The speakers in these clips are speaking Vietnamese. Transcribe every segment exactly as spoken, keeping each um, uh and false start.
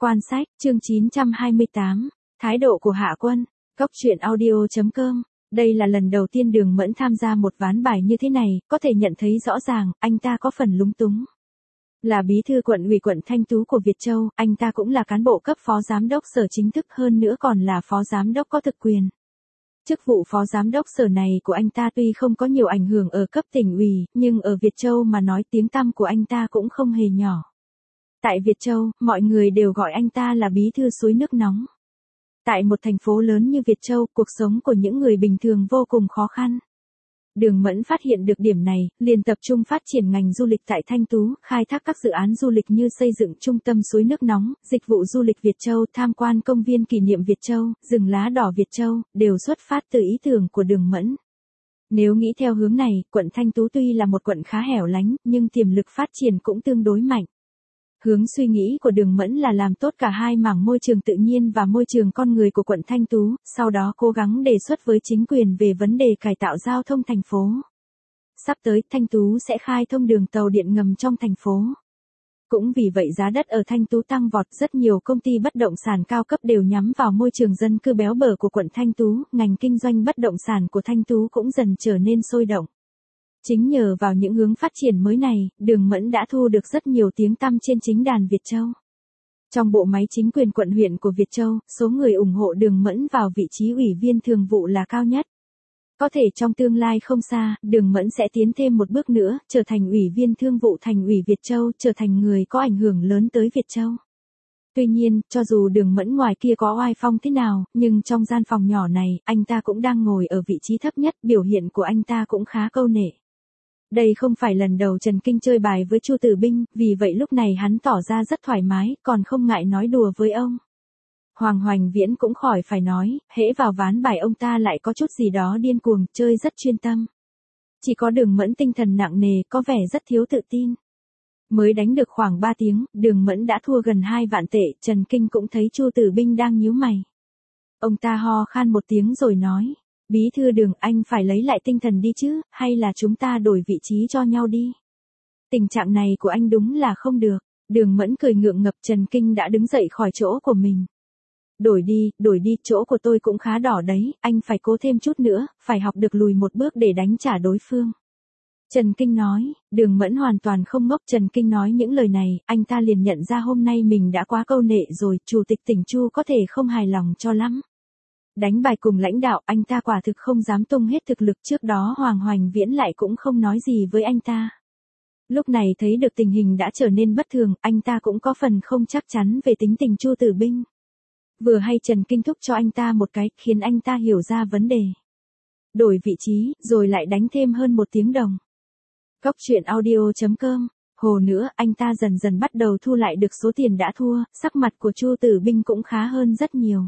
Quan sách, chương chín trăm hai mươi tám, thái độ của Hạ Quân, Cóc truyện audio chấm com. Đây là lần đầu tiên Đường Mẫn tham gia một ván bài như thế này, có thể nhận thấy rõ ràng, anh ta có phần lúng túng. Là bí thư quận ủy quận Thanh Tú của Việt Châu, anh ta cũng là cán bộ cấp phó giám đốc sở chính thức, hơn nữa còn là phó giám đốc có thực quyền. Chức vụ phó giám đốc sở này của anh ta tuy không có nhiều ảnh hưởng ở cấp tỉnh ủy, nhưng ở Việt Châu mà nói tiếng tăm của anh ta cũng không hề nhỏ. Tại Việt Châu, mọi người đều gọi anh ta là bí thư suối nước nóng. Tại một thành phố lớn như Việt Châu, cuộc sống của những người bình thường vô cùng khó khăn. Đường Mẫn phát hiện được điểm này, liền tập trung phát triển ngành du lịch tại Thanh Tú, khai thác các dự án du lịch như xây dựng trung tâm suối nước nóng, dịch vụ du lịch Việt Châu, tham quan công viên kỷ niệm Việt Châu, rừng lá đỏ Việt Châu, đều xuất phát từ ý tưởng của Đường Mẫn. Nếu nghĩ theo hướng này, quận Thanh Tú tuy là một quận khá hẻo lánh, nhưng tiềm lực phát triển cũng tương đối mạnh. Hướng suy nghĩ của Đường Mẫn là làm tốt cả hai mảng môi trường tự nhiên và môi trường con người của quận Thanh Tú, sau đó cố gắng đề xuất với chính quyền về vấn đề cải tạo giao thông thành phố. Sắp tới, Thanh Tú sẽ khai thông đường tàu điện ngầm trong thành phố. Cũng vì vậy giá đất ở Thanh Tú tăng vọt, rất nhiều công ty bất động sản cao cấp đều nhắm vào môi trường dân cư béo bở của quận Thanh Tú, ngành kinh doanh bất động sản của Thanh Tú cũng dần trở nên sôi động. Chính nhờ vào những hướng phát triển mới này, Đường Mẫn đã thu được rất nhiều tiếng tăm trên chính đàn Việt Châu. Trong bộ máy chính quyền quận huyện của Việt Châu, số người ủng hộ Đường Mẫn vào vị trí ủy viên thường vụ là cao nhất. Có thể trong tương lai không xa, Đường Mẫn sẽ tiến thêm một bước nữa, trở thành ủy viên thương vụ thành ủy Việt Châu, trở thành người có ảnh hưởng lớn tới Việt Châu. Tuy nhiên, cho dù Đường Mẫn ngoài kia có oai phong thế nào, nhưng trong gian phòng nhỏ này, anh ta cũng đang ngồi ở vị trí thấp nhất, biểu hiện của anh ta cũng khá câu nệ. Đây không phải lần đầu Trần Kinh chơi bài với Chu Tử Binh, vì vậy lúc này hắn tỏ ra rất thoải mái, còn không ngại nói đùa với ông. Hoàng Hoành Viễn cũng khỏi phải nói, hễ vào ván bài ông ta lại có chút gì đó điên cuồng, chơi rất chuyên tâm. Chỉ có Đường Mẫn tinh thần nặng nề, có vẻ rất thiếu tự tin. Mới đánh được khoảng ba tiếng, Đường Mẫn đã thua gần hai vạn tệ, Trần Kinh cũng thấy Chu Tử Binh đang nhíu mày. Ông ta ho khan một tiếng rồi nói. Bí thư Đường, anh phải lấy lại tinh thần đi chứ, hay là chúng ta đổi vị trí cho nhau đi. Tình trạng này của anh đúng là không được. Đường Mẫn cười ngượng ngập, Trần Kinh đã đứng dậy khỏi chỗ của mình. Đổi đi, đổi đi, chỗ của tôi cũng khá đỏ đấy, anh phải cố thêm chút nữa, phải học được lùi một bước để đánh trả đối phương. Trần Kinh nói, Đường Mẫn hoàn toàn không ngốc. Trần Kinh nói những lời này, anh ta liền nhận ra hôm nay mình đã quá câu nệ rồi, chủ tịch tỉnh Chu có thể không hài lòng cho lắm. Đánh bài cùng lãnh đạo, anh ta quả thực không dám tung hết thực lực, trước đó Hoàng Hoành Viễn lại cũng không nói gì với anh ta. Lúc này thấy được tình hình đã trở nên bất thường, anh ta cũng có phần không chắc chắn về tính tình Chu Tử Binh. Vừa hay Trần Kinh thúc cho anh ta một cái, khiến anh ta hiểu ra vấn đề. Đổi vị trí, rồi lại đánh thêm hơn một tiếng đồng. Cóc truyện audio chấm com. Hồ nữa, anh ta dần dần bắt đầu thu lại được số tiền đã thua, sắc mặt của Chu Tử Binh cũng khá hơn rất nhiều.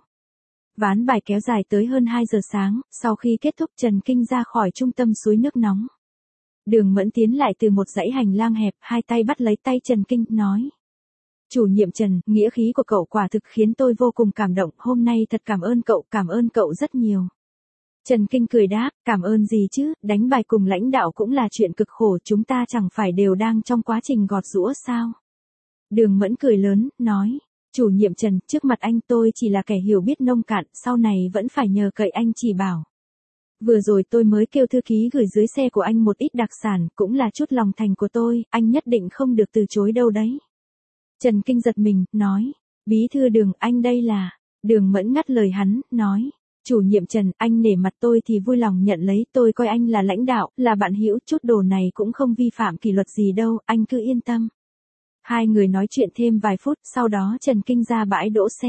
Ván bài kéo dài tới hơn hai giờ sáng, sau khi kết thúc Trần Kinh ra khỏi trung tâm suối nước nóng. Đường Mẫn tiến lại từ một dãy hành lang hẹp, hai tay bắt lấy tay Trần Kinh, nói. Chủ nhiệm Trần, nghĩa khí của cậu quả thực khiến tôi vô cùng cảm động, hôm nay thật cảm ơn cậu, cảm ơn cậu rất nhiều. Trần Kinh cười đáp, cảm ơn gì chứ, đánh bài cùng lãnh đạo cũng là chuyện cực khổ, chúng ta chẳng phải đều đang trong quá trình gọt giũa sao. Đường Mẫn cười lớn, nói. Chủ nhiệm Trần, trước mặt anh tôi chỉ là kẻ hiểu biết nông cạn, sau này vẫn phải nhờ cậy anh chỉ bảo. Vừa rồi tôi mới kêu thư ký gửi dưới xe của anh một ít đặc sản, cũng là chút lòng thành của tôi, anh nhất định không được từ chối đâu đấy. Trần Kinh giật mình, nói, bí thư Đường, anh đây là, Đường Mẫn ngắt lời hắn, nói, chủ nhiệm Trần, anh nể mặt tôi thì vui lòng nhận lấy, tôi coi anh là lãnh đạo, là bạn hữu, chút đồ này cũng không vi phạm kỷ luật gì đâu, anh cứ yên tâm. Hai người nói chuyện thêm vài phút, sau đó Trần Kinh ra bãi đỗ xe.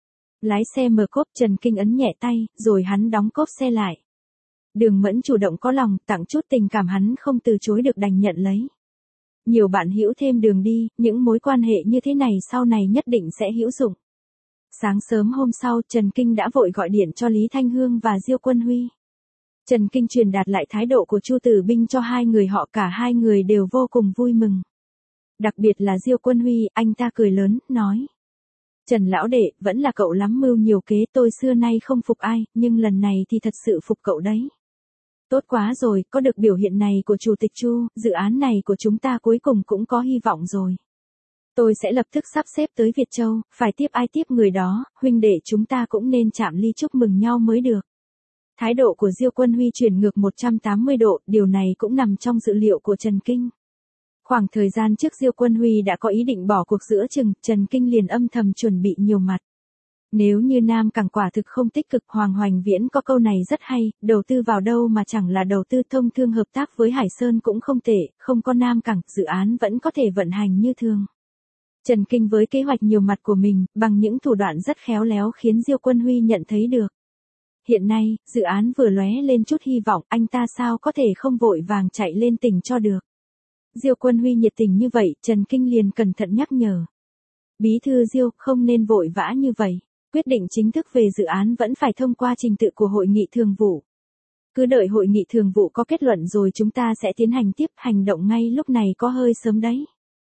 Lái xe mở cốp, Trần Kinh ấn nhẹ tay, rồi hắn đóng cốp xe lại. Đường Mẫn chủ động có lòng, tặng chút tình cảm hắn không từ chối được đành nhận lấy. Nhiều bạn hữu thêm Đường đi, những mối quan hệ như thế này sau này nhất định sẽ hữu dụng. Sáng sớm hôm sau, Trần Kinh đã vội gọi điện cho Lý Thanh Hương và Diêu Quân Huy. Trần Kinh truyền đạt lại thái độ của Chu Tử Binh cho hai người họ, cả hai người đều vô cùng vui mừng. Đặc biệt là Diêu Quân Huy, anh ta cười lớn, nói. Trần lão đệ, vẫn là cậu lắm mưu nhiều kế, tôi xưa nay không phục ai, nhưng lần này thì thật sự phục cậu đấy. Tốt quá rồi, có được biểu hiện này của Chủ tịch Chu, dự án này của chúng ta cuối cùng cũng có hy vọng rồi. Tôi sẽ lập tức sắp xếp tới Việt Châu, phải tiếp ai tiếp người đó, huynh đệ chúng ta cũng nên chạm ly chúc mừng nhau mới được. Thái độ của Diêu Quân Huy chuyển ngược một trăm tám mươi độ, điều này cũng nằm trong dự liệu của Trần Kinh. Khoảng thời gian trước Diêu Quân Huy đã có ý định bỏ cuộc giữa chừng, Trần Kinh liền âm thầm chuẩn bị nhiều mặt. Nếu như Nam Cảng quả thực không tích cực, Hoàng Hoành Viễn có câu này rất hay, đầu tư vào đâu mà chẳng là đầu tư, thông thương hợp tác với Hải Sơn cũng không tệ, không có Nam Cảng, dự án vẫn có thể vận hành như thường. Trần Kinh với kế hoạch nhiều mặt của mình, bằng những thủ đoạn rất khéo léo khiến Diêu Quân Huy nhận thấy được. Hiện nay, dự án vừa lóe lên chút hy vọng, anh ta sao có thể không vội vàng chạy lên tỉnh cho được. Diêu Quân Huy nhiệt tình như vậy, Trần Kinh liền cẩn thận nhắc nhở. Bí thư Diêu, không nên vội vã như vậy. Quyết định chính thức về dự án vẫn phải thông qua trình tự của hội nghị thường vụ. Cứ đợi hội nghị thường vụ có kết luận rồi chúng ta sẽ tiến hành tiếp, hành động ngay lúc này có hơi sớm đấy.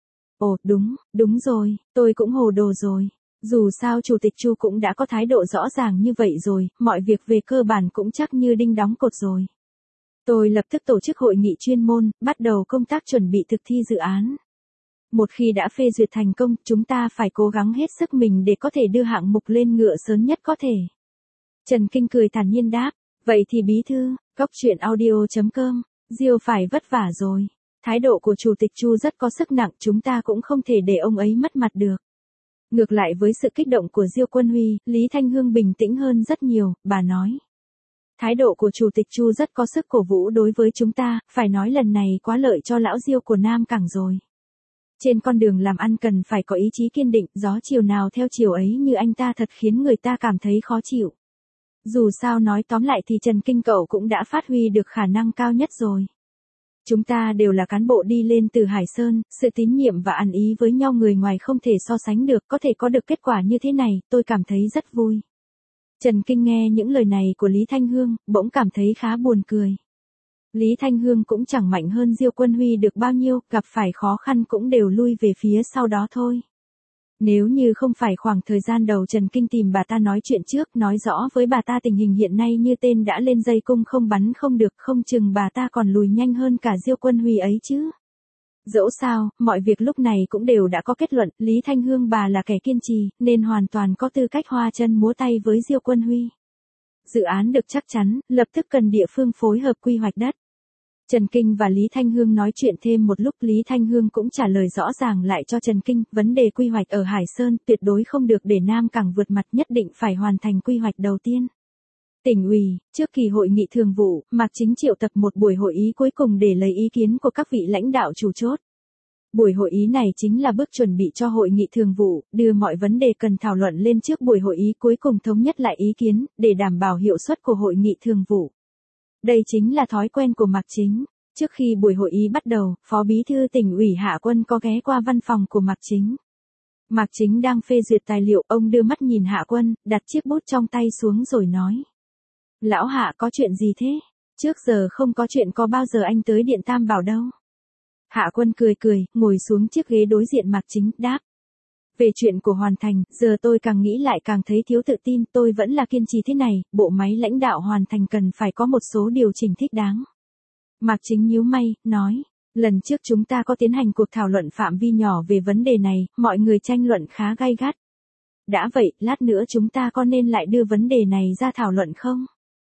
Ồ, đúng, đúng rồi, tôi cũng hồ đồ rồi. Dù sao Chủ tịch Chu cũng đã có thái độ rõ ràng như vậy rồi, mọi việc về cơ bản cũng chắc như đinh đóng cột rồi. Tôi lập tức tổ chức hội nghị chuyên môn, bắt đầu công tác chuẩn bị thực thi dự án. Một khi đã phê duyệt thành công, chúng ta phải cố gắng hết sức mình để có thể đưa hạng mục lên ngựa sớm nhất có thể. Trần Kinh cười thản nhiên đáp, vậy thì bí thư, góc chuyện audio chấm com, Diêu phải vất vả rồi. Thái độ của Chủ tịch Chu rất có sức nặng, chúng ta cũng không thể để ông ấy mất mặt được. Ngược lại với sự kích động của Diêu Quân Huy, Lý Thanh Hương bình tĩnh hơn rất nhiều, bà nói. Thái độ của Chủ tịch Chu rất có sức cổ vũ đối với chúng ta, phải nói lần này quá lợi cho lão Diêu của Nam Cảng rồi. Trên con đường làm ăn cần phải có ý chí kiên định, gió chiều nào theo chiều ấy như anh ta thật khiến người ta cảm thấy khó chịu. Dù sao nói tóm lại thì Trần Kinh cậu cũng đã phát huy được khả năng cao nhất rồi. Chúng ta đều là cán bộ đi lên từ Hải Sơn, sự tín nhiệm và ăn ý với nhau người ngoài không thể so sánh được, có thể có được kết quả như thế này, tôi cảm thấy rất vui. Trần Kinh nghe những lời này của Lý Thanh Hương, bỗng cảm thấy khá buồn cười. Lý Thanh Hương cũng chẳng mạnh hơn Diêu Quân Huy được bao nhiêu, gặp phải khó khăn cũng đều lui về phía sau đó thôi. Nếu như không phải khoảng thời gian đầu Trần Kinh tìm bà ta nói chuyện trước, nói rõ với bà ta tình hình hiện nay như tên đã lên dây cung không bắn không được, không chừng bà ta còn lùi nhanh hơn cả Diêu Quân Huy ấy chứ. Dẫu sao, mọi việc lúc này cũng đều đã có kết luận, Lý Thanh Hương bà là kẻ kiên trì, nên hoàn toàn có tư cách hoa chân múa tay với Diêu Quân Huy. Dự án được chắc chắn, lập tức cần địa phương phối hợp quy hoạch đất. Trần Kinh và Lý Thanh Hương nói chuyện thêm một lúc, Lý Thanh Hương cũng trả lời rõ ràng lại cho Trần Kinh, vấn đề quy hoạch ở Hải Sơn tuyệt đối không được để Nam Cảng vượt mặt, nhất định phải hoàn thành quy hoạch đầu tiên. Tỉnh ủy, trước kỳ hội nghị thường vụ, Mạc Chính triệu tập một buổi hội ý cuối cùng để lấy ý kiến của các vị lãnh đạo chủ chốt. Buổi hội ý này chính là bước chuẩn bị cho hội nghị thường vụ, đưa mọi vấn đề cần thảo luận lên trước buổi hội ý cuối cùng thống nhất lại ý kiến, để đảm bảo hiệu suất của hội nghị thường vụ. Đây chính là thói quen của Mạc Chính. Trước khi buổi hội ý bắt đầu, Phó Bí thư Tỉnh ủy Hạ Quân có ghé qua văn phòng của Mạc Chính. Mạc Chính đang phê duyệt tài liệu, ông đưa mắt nhìn Hạ Quân, đặt chiếc bút trong tay xuống rồi nói. Lão Hạ có chuyện gì thế? Trước giờ không có chuyện, có bao giờ anh tới Điện Tam Bảo đâu. Hạ Quân cười cười, ngồi xuống chiếc ghế đối diện Mạc Chính, đáp. Về chuyện của Hoàn Thành, giờ tôi càng nghĩ lại càng thấy thiếu tự tin, tôi vẫn là kiên trì thế này, bộ máy lãnh đạo Hoàn Thành cần phải có một số điều chỉnh thích đáng. Mạc Chính nhíu mày, nói, lần trước chúng ta có tiến hành cuộc thảo luận phạm vi nhỏ về vấn đề này, mọi người tranh luận khá gay gắt. Đã vậy, lát nữa chúng ta có nên lại đưa vấn đề này ra thảo luận không?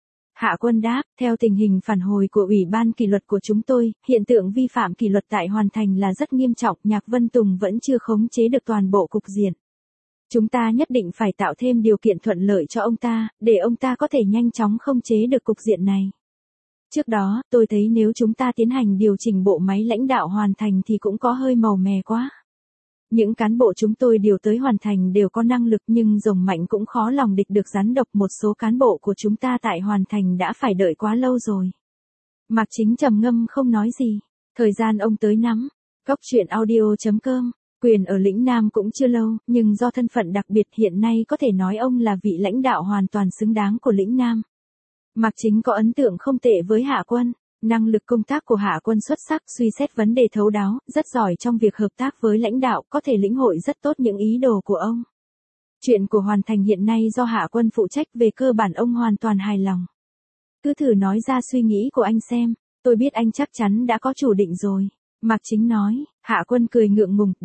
Hạ Quân đáp, theo tình hình phản hồi của Ủy ban kỷ luật của chúng tôi, hiện tượng vi phạm kỷ luật tại Hoàn Thành là rất nghiêm trọng, Nhạc Vân Tùng vẫn chưa khống chế được toàn bộ cục diện. Chúng ta nhất định phải tạo thêm điều kiện thuận lợi cho ông ta, để ông ta có thể nhanh chóng khống chế được cục diện này. Trước đó, tôi thấy nếu chúng ta tiến hành điều chỉnh bộ máy lãnh đạo Hoàn Thành thì cũng có hơi màu mè quá. Những cán bộ chúng tôi điều tới Hoàn Thành đều có năng lực, nhưng rồng mạnh cũng khó lòng địch được rắn độc, một số cán bộ của chúng ta tại Hoàn Thành đã phải đợi quá lâu rồi. Mạc Chính trầm ngâm không nói gì. Thời gian ông tới nắm. Góc chuyện audio chấm com. Quyền ở lĩnh Nam cũng chưa lâu, nhưng do thân phận đặc biệt hiện nay có thể nói ông là vị lãnh đạo hoàn toàn xứng đáng của lĩnh Nam. Mạc Chính có ấn tượng không tệ với Hạ Quân. Năng lực công tác của Hạ Quân xuất sắc, suy xét vấn đề thấu đáo, rất giỏi trong việc hợp tác với lãnh đạo, có thể lĩnh hội rất tốt những ý đồ của ông. Chuyện của Hoàn Thành hiện nay do Hạ Quân phụ trách, về cơ bản ông hoàn toàn hài lòng. Cứ thử nói ra suy nghĩ của anh xem, tôi biết anh chắc chắn đã có chủ định rồi. Mạc Chính nói. Hạ Quân cười ngượng ngùng, đáp,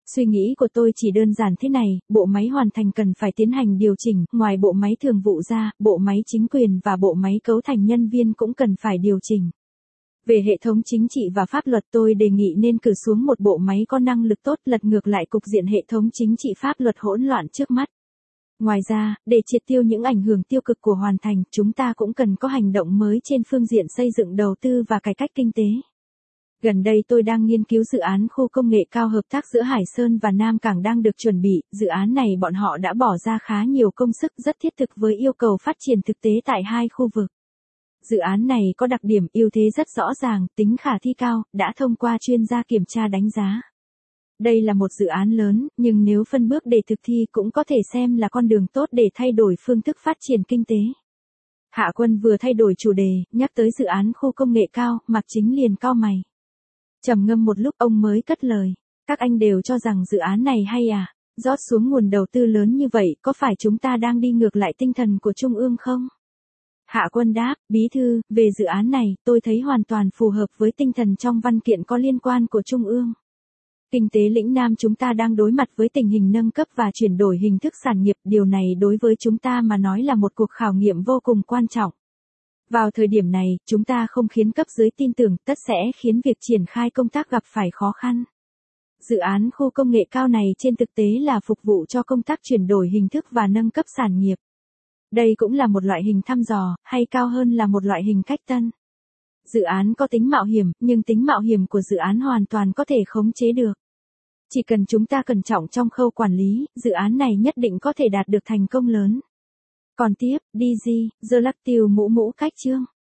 Suy nghĩ của tôi chỉ đơn giản thế này, bộ máy hoàn thành cần phải tiến hành điều chỉnh, ngoài bộ máy thường vụ ra, bộ máy chính quyền và bộ máy cấu thành nhân viên cũng cần phải điều chỉnh. Về hệ thống chính trị và pháp luật tôi đề nghị nên cử xuống một bộ máy có năng lực tốt lật ngược lại cục diện hệ thống chính trị pháp luật hỗn loạn trước mắt. Ngoài ra, để triệt tiêu những ảnh hưởng tiêu cực của hoàn thành, chúng ta cũng cần có hành động mới trên phương diện xây dựng đầu tư và cải cách kinh tế. Gần đây tôi đang nghiên cứu dự án khu công nghệ cao hợp tác giữa Hải Sơn và Nam Cảng đang được chuẩn bị, dự án này bọn họ đã bỏ ra khá nhiều công sức rất thiết thực với yêu cầu phát triển thực tế tại hai khu vực. Dự án này có đặc điểm ưu thế rất rõ ràng, tính khả thi cao, đã thông qua chuyên gia kiểm tra đánh giá. Đây là một dự án lớn, nhưng nếu phân bước để thực thi cũng có thể xem là con đường tốt để thay đổi phương thức phát triển kinh tế. Hạ Quân vừa thay đổi chủ đề, nhắc tới dự án khu công nghệ cao, Mạc Chính liền cau mày. Trầm ngâm một lúc ông mới cất lời. Các anh đều cho rằng dự án này hay à? Rót xuống nguồn đầu tư lớn như vậy, có phải chúng ta đang đi ngược lại tinh thần của Trung ương không? Hạ Quân đáp, bí thư, về dự án này, tôi thấy hoàn toàn phù hợp với tinh thần trong văn kiện có liên quan của Trung ương. Kinh tế lĩnh Nam chúng ta đang đối mặt với tình hình nâng cấp và chuyển đổi hình thức sản nghiệp, điều này đối với chúng ta mà nói là một cuộc khảo nghiệm vô cùng quan trọng. Vào thời điểm này, chúng ta không khiến cấp dưới tin tưởng, tất sẽ khiến việc triển khai công tác gặp phải khó khăn. Dự án khu công nghệ cao này trên thực tế là phục vụ cho công tác chuyển đổi hình thức và nâng cấp sản nghiệp. Đây cũng là một loại hình thăm dò, hay cao hơn là một loại hình cách tân. Dự án có tính mạo hiểm, nhưng tính mạo hiểm của dự án hoàn toàn có thể khống chế được. Chỉ cần chúng ta cẩn trọng trong khâu quản lý, dự án này nhất định có thể đạt được thành công lớn. Còn tiếp, đê giê, The Lactil mũ mũ cách chương.